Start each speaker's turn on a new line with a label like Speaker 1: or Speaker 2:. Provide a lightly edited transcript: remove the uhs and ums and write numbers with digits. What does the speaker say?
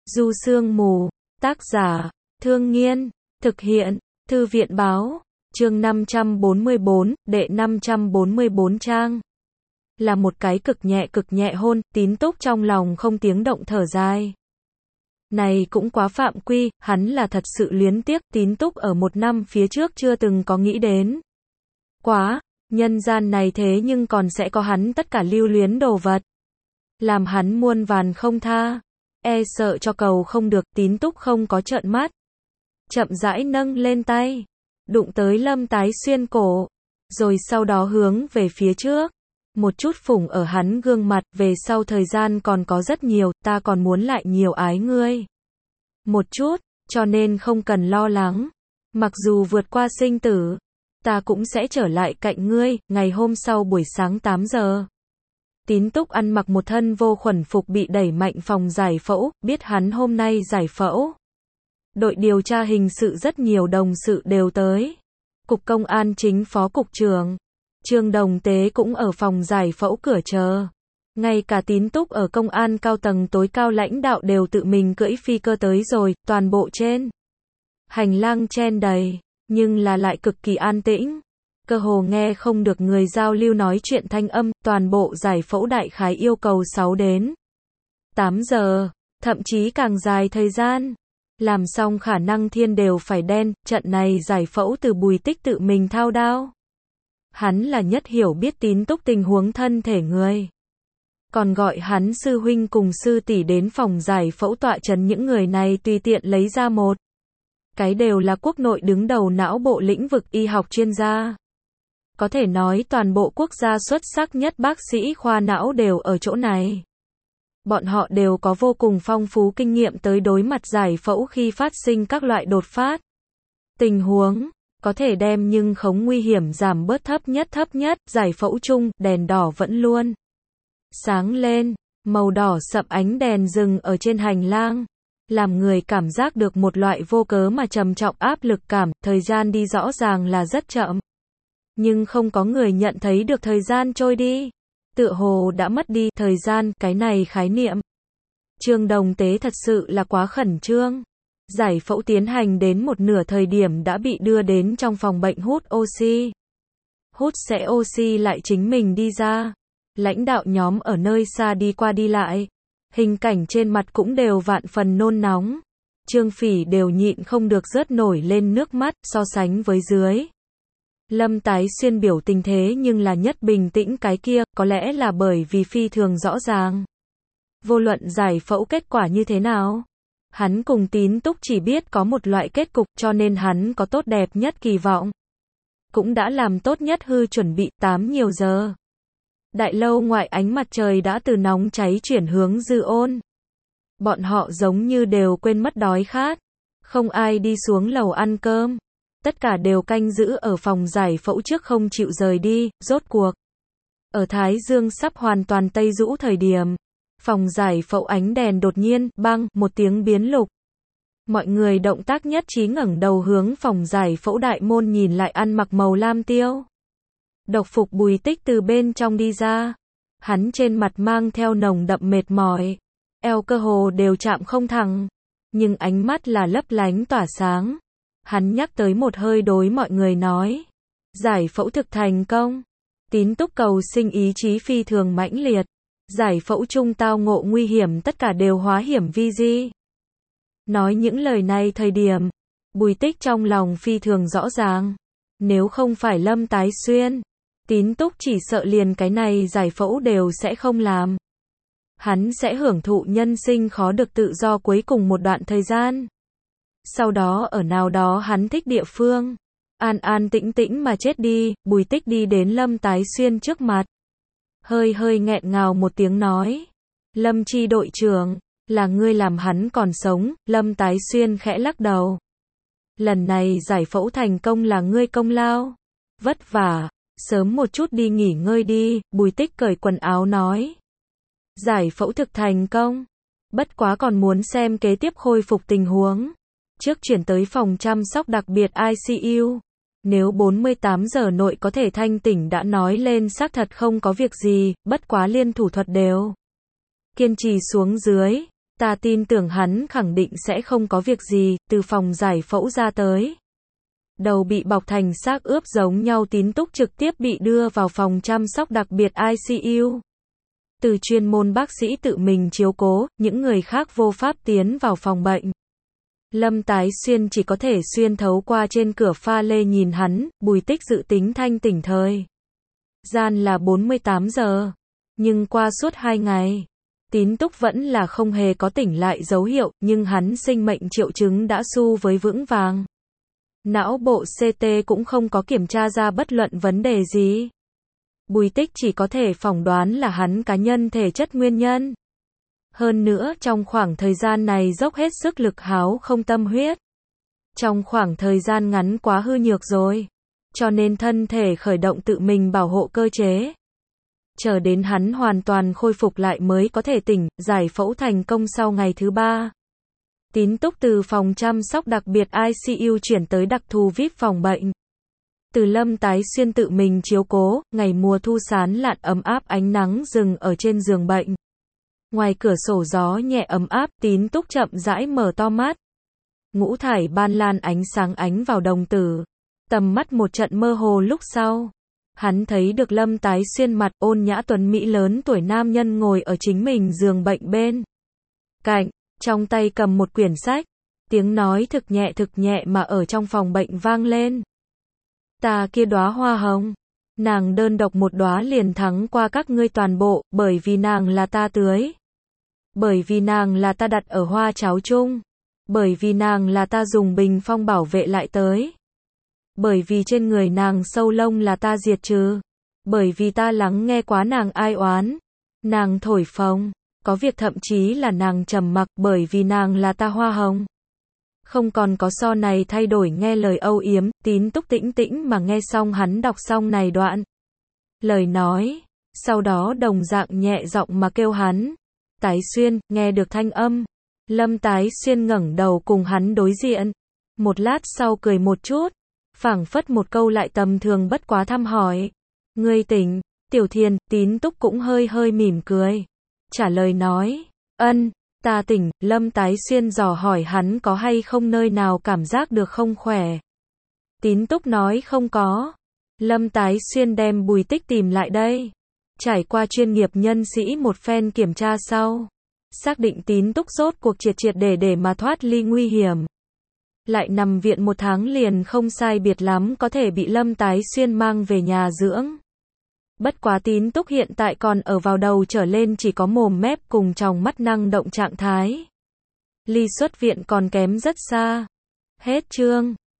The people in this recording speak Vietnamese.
Speaker 1: Du Sương Mù, tác giả, Thương Nghiên, thực hiện, Thư viện Báo, chương 544, đệ 544 trang. Là một cái cực nhẹ hôn, Tín Túc trong lòng không tiếng động thở dài. Này cũng quá phạm quy, hắn là thật sự luyến tiếc, Tín Túc ở một năm phía trước chưa từng có nghĩ đến. Quá, nhân gian này thế nhưng còn sẽ có hắn tất cả lưu luyến đồ vật. Làm hắn muôn vàn không tha. E sợ cho cầu không được, Tín Túc không có trợn mắt. Chậm rãi nâng lên tay. Đụng tới Lâm Tái Xuyên cổ. Rồi sau đó hướng về phía trước. Một chút phủng ở hắn gương mặt, về sau thời gian còn có rất nhiều, ta còn muốn lại nhiều ái ngươi. Một chút, cho nên không cần lo lắng. Mặc dù vượt qua sinh tử, ta cũng sẽ trở lại cạnh ngươi, ngày hôm sau buổi sáng 8 giờ. Tín Túc ăn mặc một thân vô khuẩn phục bị đẩy mạnh phòng giải phẫu, biết hắn hôm nay giải phẫu. Đội điều tra hình sự rất nhiều đồng sự đều tới. Cục Công an chính phó cục trưởng Trương Đồng Tế cũng ở phòng giải phẫu cửa chờ. Ngay cả Tín Túc ở công an cao tầng tối cao lãnh đạo đều tự mình cưỡi phi cơ tới rồi, toàn bộ trên hành lang chen đầy, nhưng là lại cực kỳ an tĩnh. Cơ hồ nghe không được người giao lưu nói chuyện thanh âm, toàn bộ giải phẫu đại khái yêu cầu 6 đến 8 giờ, thậm chí càng dài thời gian. Làm xong khả năng thiên đều phải đen, trận này giải phẫu từ Bùi Tích tự mình thao đao. Hắn là nhất hiểu biết Tín Túc tình huống thân thể người. Còn gọi hắn sư huynh cùng sư tỷ đến phòng giải phẫu tọa trấn, những người này tùy tiện lấy ra một cái đều là quốc nội đứng đầu não bộ lĩnh vực y học chuyên gia. Có thể nói toàn bộ quốc gia xuất sắc nhất bác sĩ khoa não đều ở chỗ này. Bọn họ đều có vô cùng phong phú kinh nghiệm tới đối mặt giải phẫu khi phát sinh các loại đột phát tình huống, có thể đem nhưng khống nguy hiểm giảm bớt thấp nhất, giải phẫu chung, đèn đỏ vẫn luôn sáng lên, màu đỏ sậm ánh đèn dừng ở trên hành lang, làm người cảm giác được một loại vô cớ mà trầm trọng áp lực cảm, thời gian đi rõ ràng là rất chậm. Nhưng không có người nhận thấy được thời gian trôi đi. Tựa hồ đã mất đi thời gian, cái này khái niệm. Trương Đồng Tế thật sự là quá khẩn trương. Giải phẫu tiến hành đến một nửa thời điểm đã bị đưa đến trong phòng bệnh hút oxy. Hút sẽ oxy lại chính mình đi ra. Lãnh đạo nhóm ở nơi xa đi qua đi lại. Hình cảnh trên mặt cũng đều vạn phần nôn nóng. Trương Phỉ đều nhịn không được rớt nổi lên nước mắt, so sánh với dưới. Lâm Tái Xuyên biểu tình thế nhưng là nhất bình tĩnh cái kia, có lẽ là bởi vì phi thường rõ ràng. Vô luận giải phẫu kết quả như thế nào, hắn cùng Tín Túc chỉ biết có một loại kết cục, cho nên hắn có tốt đẹp nhất kỳ vọng. Cũng đã làm tốt nhất hư chuẩn bị 8 nhiều giờ. Đại lâu ngoại ánh mặt trời đã từ nóng cháy chuyển hướng dư ôn. Bọn họ giống như đều quên mất đói khát. Không ai đi xuống lầu ăn cơm. Tất cả đều canh giữ ở phòng giải phẫu trước không chịu rời đi, rốt cuộc. Ở Thái Dương sắp hoàn toàn tây rũ thời điểm, phòng giải phẫu ánh đèn đột nhiên, bang, một tiếng biến lục. Mọi người động tác nhất trí ngẩng đầu hướng phòng giải phẫu đại môn nhìn lại, ăn mặc màu lam tiêu. Độc phục Bùi Tích từ bên trong đi ra. Hắn trên mặt mang theo nồng đậm mệt mỏi. Eo cơ hồ đều chạm không thẳng. Nhưng ánh mắt là lấp lánh tỏa sáng. Hắn nhắc tới một hơi đối mọi người nói. Giải phẫu thực thành công. Tín Túc cầu sinh ý chí phi thường mãnh liệt. Giải phẫu chung tao ngộ nguy hiểm tất cả đều hóa hiểm vi di. Nói những lời này thời điểm, Bùi Tích trong lòng phi thường rõ ràng. Nếu không phải Lâm Tái Xuyên, Tín Túc chỉ sợ liền cái này giải phẫu đều sẽ không làm. Hắn sẽ hưởng thụ nhân sinh khó được tự do cuối cùng một đoạn thời gian. Sau đó ở nào đó hắn thích địa phương, an an tĩnh tĩnh mà chết đi. Bùi Tích đi đến Lâm Tái Xuyên trước mặt. Hơi nghẹn ngào một tiếng nói. Lâm Chi đội trưởng, là ngươi làm hắn còn sống. Lâm Tái Xuyên khẽ lắc đầu. Lần này giải phẫu thành công là ngươi công lao. Vất vả, sớm một chút đi nghỉ ngơi đi. Bùi Tích cởi quần áo nói. Giải phẫu thực thành công. Bất quá còn muốn xem kế tiếp khôi phục tình huống. Trước chuyển tới phòng chăm sóc đặc biệt ICU. Nếu 48 giờ nội có thể thanh tỉnh đã nói lên xác thật không có việc gì, bất quá liên thủ thuật đều kiên trì xuống dưới. Ta tin tưởng hắn khẳng định sẽ không có việc gì, từ phòng giải phẫu ra tới. Đầu bị bọc thành xác ướp giống nhau Tín Túc trực tiếp bị đưa vào phòng chăm sóc đặc biệt ICU. Từ chuyên môn bác sĩ tự mình chiếu cố, những người khác vô pháp tiến vào phòng bệnh. Lâm Tái Xuyên chỉ có thể xuyên thấu qua trên cửa pha lê nhìn hắn, Bùi Tích dự tính thanh tỉnh thời gian là 48 giờ. Nhưng qua suốt 2 ngày, Tín Túc vẫn là không hề có tỉnh lại dấu hiệu, nhưng hắn sinh mệnh triệu chứng đã xu với vững vàng. Não bộ CT cũng không có kiểm tra ra bất luận vấn đề gì. Bùi Tích chỉ có thể phỏng đoán là hắn cá nhân thể chất nguyên nhân. Hơn nữa trong khoảng thời gian này dốc hết sức lực háo không tâm huyết. Trong khoảng thời gian ngắn quá hư nhược rồi. Cho nên thân thể khởi động tự mình bảo hộ cơ chế. Chờ đến hắn hoàn toàn khôi phục lại mới có thể tỉnh, giải phẫu thành công sau ngày thứ 3. Tín Túc từ phòng chăm sóc đặc biệt ICU chuyển tới đặc thù VIP phòng bệnh. Từ Lâm Tái Xuyên tự mình chiếu cố, ngày mùa thu sán lạn ấm áp ánh nắng rừng ở trên giường bệnh. Ngoài cửa sổ gió nhẹ ấm áp, Tín Túc chậm rãi mở to mắt. Ngũ thải ban lan ánh sáng ánh vào đồng tử. Tầm mắt một trận mơ hồ lúc sau. Hắn thấy được Lâm Tái Xuyên mặt ôn nhã tuấn mỹ lớn tuổi nam nhân ngồi ở chính mình giường bệnh bên cạnh, trong tay cầm một quyển sách. Tiếng nói thực nhẹ mà ở trong phòng bệnh vang lên. Ta kia đóa hoa hồng, nàng đơn độc một đóa liền thắng qua các ngươi toàn bộ, bởi vì nàng là ta tưới. Bởi vì nàng là ta đặt ở hoa cháo chung. Bởi vì nàng là ta dùng bình phong bảo vệ lại tới. Bởi vì trên người nàng sâu lông là ta diệt trừ. Bởi vì ta lắng nghe quá nàng ai oán. Nàng thổi phồng. Có việc thậm chí là nàng trầm mặc, bởi vì nàng là ta hoa hồng. Không còn có so này thay đổi nghe lời âu yếm, Tín Túc tĩnh tĩnh mà nghe xong hắn đọc xong này đoạn. Lời nói, sau đó đồng dạng nhẹ giọng mà kêu hắn. Tái Xuyên, nghe được thanh âm. Lâm Tái Xuyên ngẩng đầu cùng hắn đối diện. Một lát sau cười một chút. Phảng phất một câu lại tầm thường bất quá thăm hỏi. Ngươi tỉnh, Tiểu Thiền, Tín Túc cũng hơi mỉm cười. Trả lời nói, ân, ta tỉnh. Lâm Tái Xuyên dò hỏi hắn có hay không nơi nào cảm giác được không khỏe. Tín Túc nói không có. Lâm Tái Xuyên đem Bùi Tích tìm lại đây. Trải qua chuyên nghiệp nhân sĩ một phen kiểm tra sau. Xác định Tín Túc rốt cuộc triệt để mà thoát ly nguy hiểm. Lại nằm viện 1 tháng liền không sai biệt lắm có thể bị Lâm Tái Xuyên mang về nhà dưỡng. Bất quá Tín Túc hiện tại còn ở vào đầu trở lên chỉ có mồm mép cùng tròng mắt năng động trạng thái. Ly xuất viện còn kém rất xa. Hết chương.